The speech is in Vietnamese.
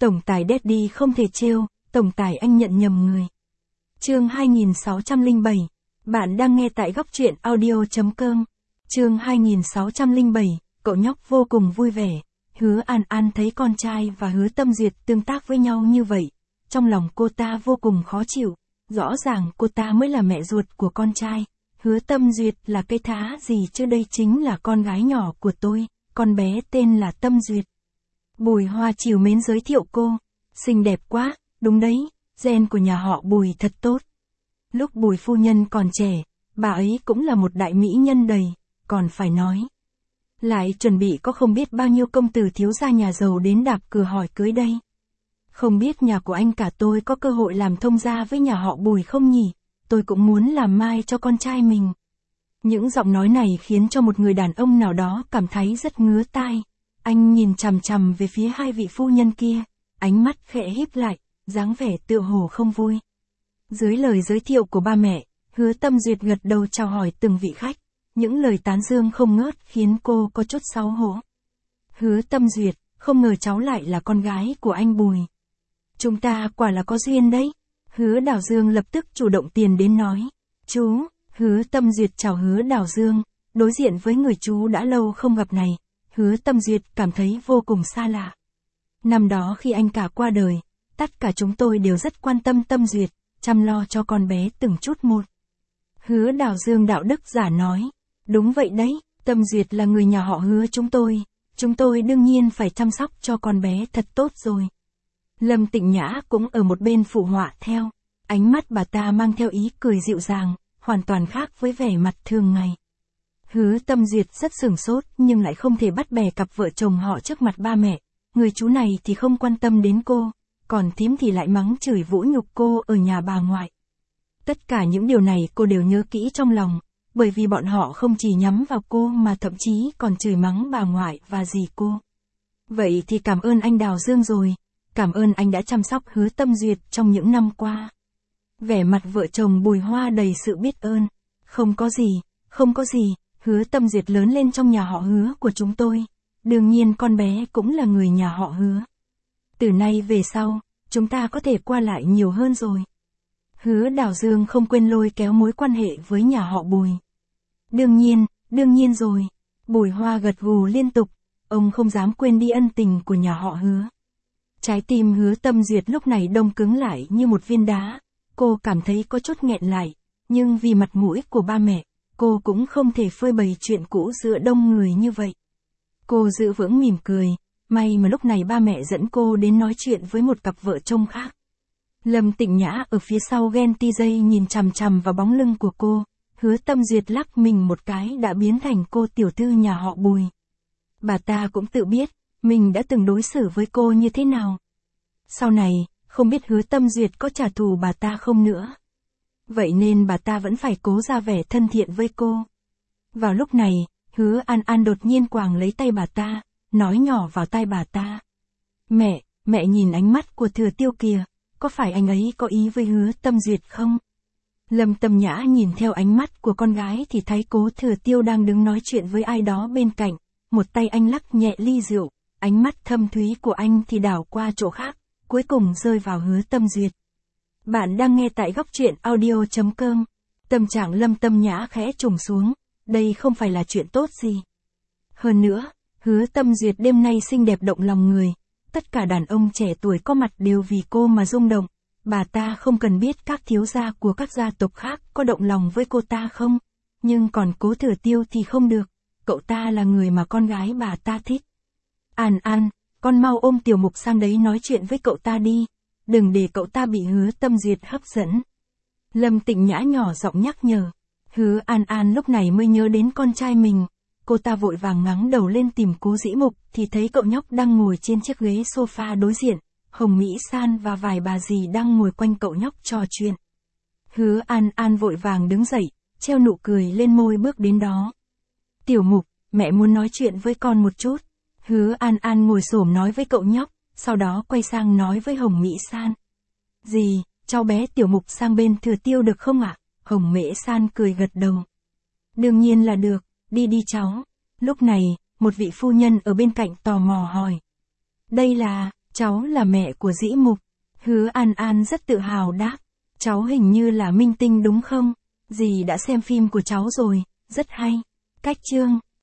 Tổng tài Daddy không thể trêu, tổng tài anh nhận nhầm người. Chương 2607. Bạn đang nghe tại góc truyện audio.com. Chương 2607, cậu nhóc vô cùng vui vẻ. Hứa An An thấy con trai và Hứa Tâm Duyệt tương tác với nhau như vậy. Trong lòng cô ta vô cùng khó chịu. Rõ ràng cô ta mới là mẹ ruột của con trai. Hứa Tâm Duyệt là cái thá gì chứ, đây chính là con gái nhỏ của tôi. Con bé tên là Tâm Duyệt. Bùi Hoa trìu mến giới thiệu cô. Xinh đẹp quá, đúng đấy, gen của nhà họ Bùi thật tốt. Lúc Bùi phu nhân còn trẻ, bà ấy cũng là một đại mỹ nhân đầy, còn phải nói. Lại chuẩn bị có không biết bao nhiêu công tử thiếu gia nhà giàu đến đạp cửa hỏi cưới đây. Không biết nhà của anh cả tôi có cơ hội làm thông gia với nhà họ Bùi không nhỉ? Tôi cũng muốn làm mai cho con trai mình. Những giọng nói này khiến cho một người đàn ông nào đó cảm thấy rất ngứa tai. Anh nhìn chằm chằm về phía hai vị phu nhân kia, ánh mắt khẽ híp lại, dáng vẻ tựa hồ không vui. Dưới lời giới thiệu của ba mẹ, Hứa Tâm Duyệt gật đầu chào hỏi từng vị khách. Những lời tán dương không ngớt khiến cô có chút xấu hổ. Hứa Tâm Duyệt, không ngờ cháu lại là con gái của anh Bùi. Chúng ta quả là có duyên đấy. Hứa Đào Dương lập tức chủ động tiền đến nói. Chú, Hứa Tâm Duyệt chào Hứa Đào Dương, đối diện với người chú đã lâu không gặp này. Hứa Tâm Duyệt cảm thấy vô cùng xa lạ. Năm đó khi anh cả qua đời, tất cả chúng tôi đều rất quan tâm Tâm Duyệt, chăm lo cho con bé từng chút một. Hứa Đào Dương đạo đức giả nói. Đúng vậy đấy, Tâm Duyệt là người nhà họ Hứa chúng tôi đương nhiên phải chăm sóc cho con bé thật tốt rồi. Lâm Tịnh Nhã cũng ở một bên phụ họa theo, ánh mắt bà ta mang theo ý cười dịu dàng, hoàn toàn khác với vẻ mặt thường ngày. Hứa Tâm Duyệt rất sửng sốt nhưng lại không thể bắt bè cặp vợ chồng họ trước mặt ba mẹ, người chú này thì không quan tâm đến cô, còn thím thì lại mắng chửi vũ nhục cô ở nhà bà ngoại. Tất cả những điều này cô đều nhớ kỹ trong lòng. Bởi vì bọn họ không chỉ nhắm vào cô mà thậm chí còn chửi mắng bà ngoại và dì cô. Vậy thì cảm ơn anh Đào Dương rồi, cảm ơn anh đã chăm sóc Hứa Tâm Duyệt trong những năm qua. Vẻ mặt vợ chồng Bùi Hoa đầy sự biết ơn. Không có gì, Hứa Tâm Duyệt lớn lên trong nhà họ Hứa của chúng tôi. Đương nhiên con bé cũng là người nhà họ Hứa. Từ nay về sau, chúng ta có thể qua lại nhiều hơn rồi. Hứa Đào Dương không quên lôi kéo mối quan hệ với nhà họ Bùi. Đương nhiên rồi. Bùi Hoa gật gù liên tục, ông không dám quên đi ân tình của nhà họ Hứa. Trái tim Hứa Tâm Duyệt lúc này đông cứng lại như một viên đá, cô cảm thấy có chút nghẹn lại, nhưng vì mặt mũi của ba mẹ, cô cũng không thể phơi bày chuyện cũ giữa đông người như vậy. Cô giữ vững mỉm cười, may mà lúc này ba mẹ dẫn cô đến nói chuyện với một cặp vợ chồng khác. Lâm Tịnh Nhã ở phía sau ghen ti dây nhìn chằm chằm vào bóng lưng của cô, Hứa Tâm Duyệt lắc mình một cái đã biến thành cô tiểu thư nhà họ Bùi. Bà ta cũng tự biết, mình đã từng đối xử với cô như thế nào. Sau này, không biết Hứa Tâm Duyệt có trả thù bà ta không nữa. Vậy nên bà ta vẫn phải cố ra vẻ thân thiện với cô. Vào lúc này, Hứa An An đột nhiên quàng lấy tay bà ta, nói nhỏ vào tai bà ta. Mẹ nhìn ánh mắt của Thừa Tiêu kìa. Có phải anh ấy có ý với Hứa Tâm Duyệt không? Lâm Tâm Nhã nhìn theo ánh mắt của con gái thì thấy Cố Thừa Tiêu đang đứng nói chuyện với ai đó bên cạnh. Một tay anh lắc nhẹ ly rượu, ánh mắt thâm thúy của anh thì đảo qua chỗ khác, cuối cùng rơi vào Hứa Tâm Duyệt. Bạn đang nghe tại góc truyện audio.com. Tâm trạng Lâm Tâm Nhã khẽ trùng xuống, đây không phải là chuyện tốt gì. Hơn nữa, Hứa Tâm Duyệt đêm nay xinh đẹp động lòng người. Tất cả đàn ông trẻ tuổi có mặt đều vì cô mà rung động. Bà ta không cần biết các thiếu gia của các gia tộc khác có động lòng với cô ta không. Nhưng còn Cố Thừa Tiêu thì không được. Cậu ta là người mà con gái bà ta thích. An An, con mau ôm Tiểu Mục sang đấy nói chuyện với cậu ta đi. Đừng để cậu ta bị Hứa Tâm Duyệt hấp dẫn. Lâm Tịnh Nhã nhỏ giọng nhắc nhở. Hứa An An lúc này mới nhớ đến con trai mình. Cô ta vội vàng ngẩng đầu lên tìm Cố Dĩ Mục thì thấy cậu nhóc đang ngồi trên chiếc ghế sofa đối diện, Hồng Mỹ San và vài bà dì đang ngồi quanh cậu nhóc trò chuyện. Hứa An An vội vàng đứng dậy, treo nụ cười lên môi bước đến đó. Tiểu Mục, mẹ muốn nói chuyện với con một chút. Hứa An An ngồi xổm nói với cậu nhóc, sau đó quay sang nói với Hồng Mỹ San. Dì, cháu bé Tiểu Mục sang bên Thừa Tiêu được không ạ? Hồng Mỹ San cười gật đầu. Đương nhiên là được. Đi cháu. Lúc này, một vị phu nhân ở bên cạnh tò mò hỏi. Đây là Cháu là mẹ của Dĩ Mục. Hứa An An rất tự hào đáp. Cháu hình như là minh tinh đúng không? Dì đã xem phim của cháu rồi, rất hay. Cách chương.